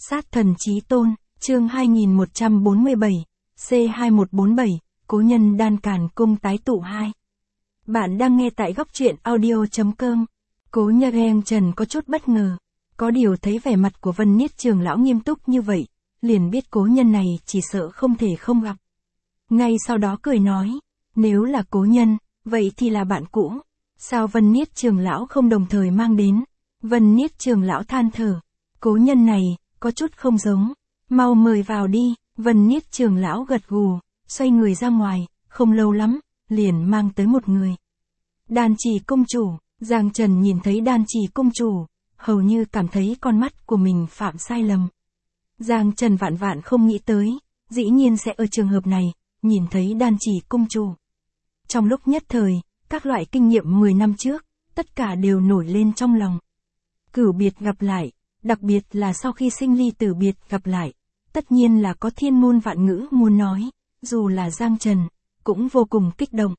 Sát thần chí tôn, chương 2147, C2147, Cố nhân Đan Càn Cung tái tụ 2. Bạn đang nghe tại góc truyện audio.com. Cố Nhân Trần có chút bất ngờ, có điều thấy vẻ mặt của Vân Niết Trường lão nghiêm túc như vậy, liền biết cố nhân này chỉ sợ không thể không gặp. Ngay sau đó cười nói, nếu là cố nhân, vậy thì là bạn cũ, sao Vân Niết Trường lão không đồng thời mang đến? Vân Niết Trường lão than thở, cố nhân này, có chút không giống, mau mời vào đi. Vân Niết Trường lão gật gù, xoay người ra ngoài, không lâu lắm, liền mang tới một người. Đan Trì công chủ. Giang Trần nhìn thấy Đan Trì công chủ, hầu như cảm thấy con mắt của mình phạm sai lầm. Giang Trần vạn vạn không nghĩ tới, dĩ nhiên sẽ ở trường hợp này, nhìn thấy Đan Trì công chủ. Trong lúc nhất thời, các loại kinh nghiệm 10 năm trước, tất cả đều nổi lên trong lòng. Cửu biệt gặp lại, đặc biệt là sau khi sinh ly tử biệt gặp lại, tất nhiên là có thiên môn vạn ngữ muốn nói, dù là Giang Trần, cũng vô cùng kích động.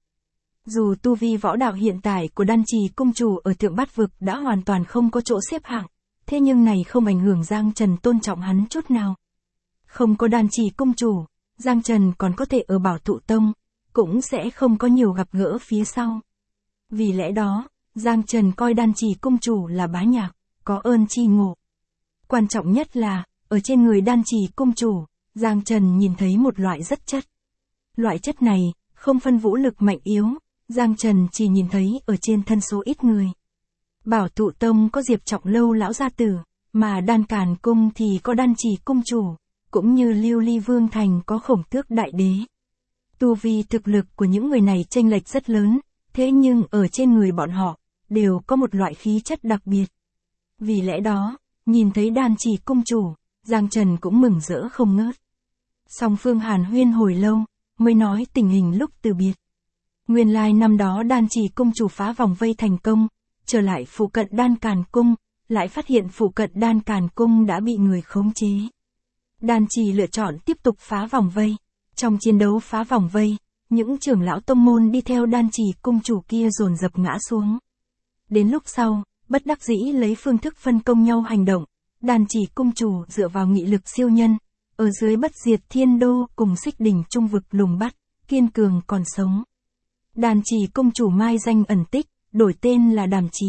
Dù tu vi võ đạo hiện tại của Đan Trì công chủ ở Thượng Bát Vực đã hoàn toàn không có chỗ xếp hạng, thế nhưng này không ảnh hưởng Giang Trần tôn trọng hắn chút nào. Không có Đan Trì công chủ, Giang Trần còn có thể ở Bảo Thụ Tông, cũng sẽ không có nhiều gặp gỡ phía sau. Vì lẽ đó, Giang Trần coi Đan Trì công chủ là bá nhạc, có ơn chi ngộ. Quan trọng nhất là, ở trên người Đan Trì công chủ, Giang Trần nhìn thấy một loại rất chất. Loại chất này, không phân vũ lực mạnh yếu, Giang Trần chỉ nhìn thấy ở trên thân số ít người. Bảo Thụ Tông có Diệp Trọng Lâu lão gia tử, mà Đan Càn Cung thì có Đan Trì công chủ, cũng như Lưu Ly Vương Thành có Khổng Tước đại đế. Tu vi thực lực của những người này chênh lệch rất lớn, thế nhưng ở trên người bọn họ, đều có một loại khí chất đặc biệt. Vì lẽ đó, nhìn thấy Đan Trì công chủ, Giang Trần cũng mừng rỡ không ngớt. Song phương hàn huyên hồi lâu, mới nói tình hình lúc từ biệt. Nguyên lai năm đó Đan Trì công chủ phá vòng vây thành công, trở lại phụ cận Đan Càn Cung, lại phát hiện phụ cận Đan Càn Cung đã bị người khống chế. Đan Trì lựa chọn tiếp tục phá vòng vây. Trong chiến đấu phá vòng vây, những trưởng lão tông môn đi theo Đan Trì công chủ kia dồn dập ngã xuống. Đến lúc sau, bất đắc dĩ lấy phương thức phân công nhau hành động, Đan Trì công chủ dựa vào nghị lực siêu nhân, ở dưới Bất Diệt Thiên Đô cùng Xích Đỉnh Trung Vực lùng bắt, kiên cường còn sống. Đan Trì công chủ mai danh ẩn tích, đổi tên là Đàm Chí.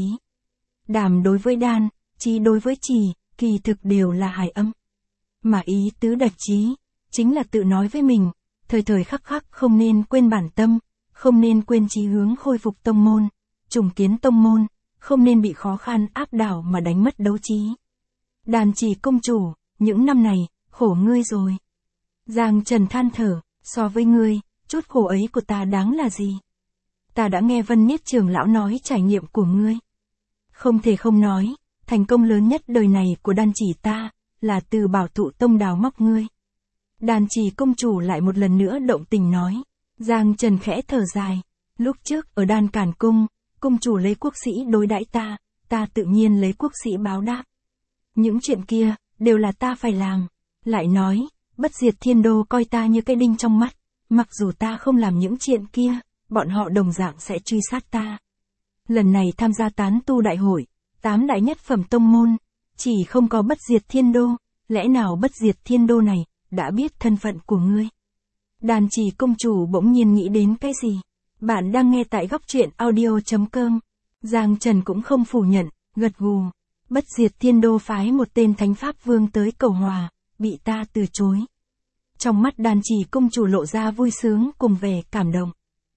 Đàm đối với Đan, Chí đối với Trì, kỳ thực đều là hài âm. Mà ý tứ đặc chí, chính là tự nói với mình, thời thời khắc khắc không nên quên bản tâm, không nên quên chí hướng khôi phục tông môn, trùng kiến tông môn, không nên bị khó khăn áp đảo mà đánh mất đấu trí. Đan Trì công chủ, những năm này, khổ ngươi rồi. Giang Trần than thở, so với ngươi, chút khổ ấy của ta đáng là gì? Ta đã nghe Vân Niết Trường lão nói trải nghiệm của ngươi. Không thể không nói, thành công lớn nhất đời này của Đan Trì ta, là từ Bảo Thụ Tông đào móc ngươi. Đan Trì công chủ lại một lần nữa động tình nói. Giang Trần khẽ thở dài, lúc trước ở Đan Càn Cung, công chủ lấy quốc sĩ đối đãi ta, ta tự nhiên lấy quốc sĩ báo đáp. Những chuyện kia, đều là ta phải làm. Lại nói, Bất Diệt Thiên Đô coi ta như cái đinh trong mắt, mặc dù ta không làm những chuyện kia, bọn họ đồng dạng sẽ truy sát ta. Lần này tham gia tán tu đại hội, 8 đại nhất phẩm tông môn, chỉ không có Bất Diệt Thiên Đô, lẽ nào Bất Diệt Thiên Đô này, đã biết thân phận của ngươi? Đan Trì công chủ bỗng nhiên nghĩ đến cái gì? Bạn đang nghe tại góc truyện audio.com. Giang Trần cũng không phủ nhận, gật gù. Bất Diệt Thiên Đô phái một tên thánh pháp vương tới cầu hòa, bị ta từ chối. Trong mắt Đan Trì công chủ lộ ra vui sướng cùng vẻ cảm động.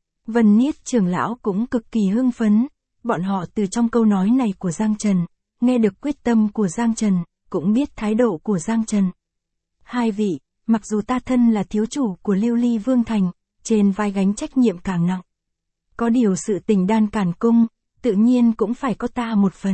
Vân Niết Trường lão cũng cực kỳ hưng phấn, bọn họ từ trong câu nói này của Giang Trần, nghe được quyết tâm của Giang Trần, cũng biết thái độ của Giang Trần. Hai vị, mặc dù ta thân là thiếu chủ của Lưu Ly Vương Thành, trên vai gánh trách nhiệm càng nặng. Có điều sự tình Đan Càn Cung, tự nhiên cũng phải có ta một phần.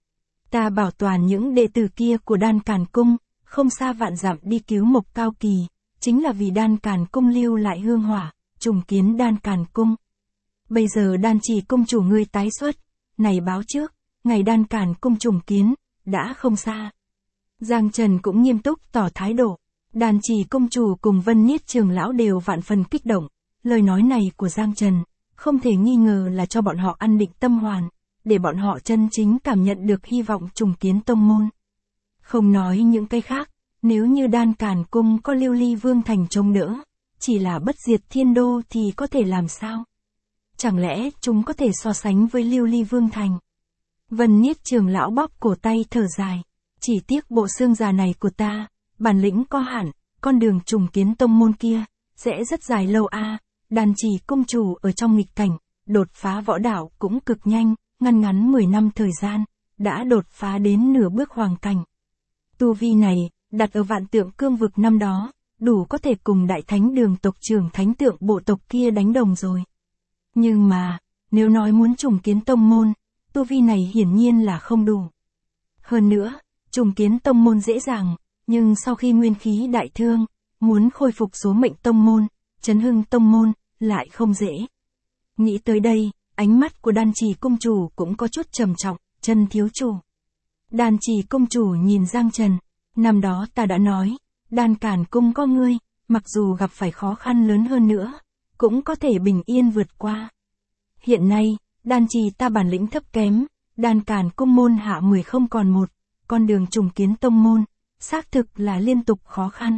Ta bảo toàn những đệ tử kia của Đan Càn Cung, không xa vạn dặm đi cứu Mộc Cao Kỳ, chính là vì Đan Càn Cung lưu lại hương hỏa, trùng kiến Đan Càn Cung. Bây giờ Đan Trì công chủ ngươi tái xuất, này báo trước, ngày Đan Càn Cung trùng kiến, đã không xa. Giang Trần cũng nghiêm túc tỏ thái độ. Đan Trì công chủ cùng Vân Niết Trường lão đều vạn phần kích động, lời nói này của Giang Trần, không thể nghi ngờ là cho bọn họ an định tâm hoàn, để bọn họ chân chính cảm nhận được hy vọng trùng kiến tông môn. Không nói những cái khác, Nếu như Đan Càn Cung có Lưu Ly Vương Thành trông đỡ, chỉ là bất diệt thiên đô thì có thể làm sao? Chẳng lẽ chúng có thể so sánh với Lưu Ly Vương Thành? Vân Niết trưởng lão bóp cổ tay thở dài. Chỉ tiếc bộ xương già này của ta, bản lĩnh có hạn, con đường trùng kiến tông môn kia, sẽ rất dài lâu a. Đan Chỉ cung chủ ở trong nghịch cảnh, đột phá võ đạo cũng cực nhanh, ngắn 10 năm thời gian, đã đột phá đến nửa bước hoàng cảnh. Tu vi này, đặt ở Vạn Tượng Cương vực năm đó, đủ có thể cùng đại thánh đường tộc trưởng thánh tượng bộ tộc kia đánh đồng rồi. Nhưng mà, nếu nói muốn trùng kiến tông môn, tu vi này hiển nhiên là không đủ. Hơn nữa, trùng kiến tông môn dễ dàng, nhưng sau khi nguyên khí đại thương, muốn khôi phục số mệnh tông môn, chấn hưng tông môn, lại không dễ. Nghĩ tới đây, ánh mắt của Đan Chỉ cung chủ cũng có chút trầm trọng, Trần thiếu chủ. Đan Chỉ cung chủ nhìn Giang Trần, năm đó ta đã nói, Đan Càn Cung có ngươi, mặc dù gặp phải khó khăn lớn hơn nữa, cũng có thể bình yên vượt qua. Hiện nay, Đan Chỉ ta bản lĩnh thấp kém, Đan Càn Cung môn hạ 10 không còn một, con đường trùng kiến tông môn, xác thực là liên tục khó khăn.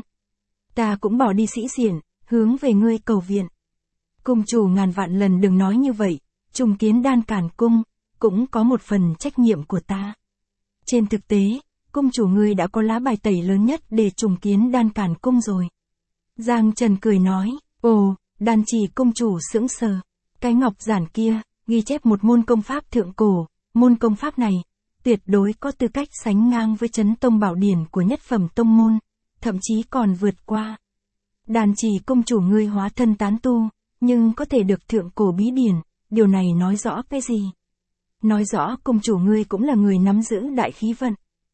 Ta cũng bỏ đi sĩ xiển, hướng về ngươi cầu viện. Cung chủ ngàn vạn lần đừng nói như vậy, trùng kiến Đan Càn Cung, cũng có một phần trách nhiệm của ta. Trên thực tế, cung chủ ngươi đã có lá bài tẩy lớn nhất để trùng kiến Đan Càn Cung rồi. Giang Trần cười nói, ồ, Đan Chỉ cung chủ sững sờ. Cái ngọc giản kia, ghi chép một môn công pháp thượng cổ, môn công pháp này, tuyệt đối có tư cách sánh ngang với Chấn Tông Bảo Điển của nhất phẩm tông môn, thậm chí còn vượt qua. Đan Chỉ cung chủ ngươi hóa thân tán tu, nhưng có thể được thượng cổ bí điển, điều này nói rõ cái gì? Nói rõ cung chủ ngươi cũng là người nắm giữ đại khí vận.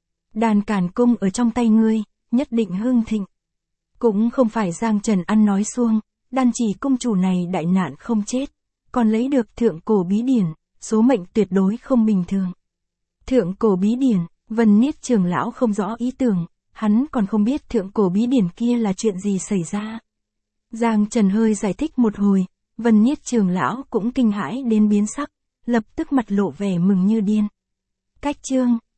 Đan Càn Cung ở trong tay ngươi, nhất định hưng thịnh. Cũng không phải Giang Trần ăn nói suông, Đan Chỉ cung chủ này đại nạn không chết, còn lấy được thượng cổ bí điển, số mệnh tuyệt đối không bình thường. Thượng cổ bí điển, Vân Niết trưởng lão không rõ ý tưởng, hắn còn không biết thượng cổ bí điển kia là chuyện gì xảy ra. Giang Trần hơi giải thích một hồi, Vân Niết trưởng lão cũng kinh hãi đến biến sắc, lập tức mặt lộ vẻ mừng như điên. Cách chương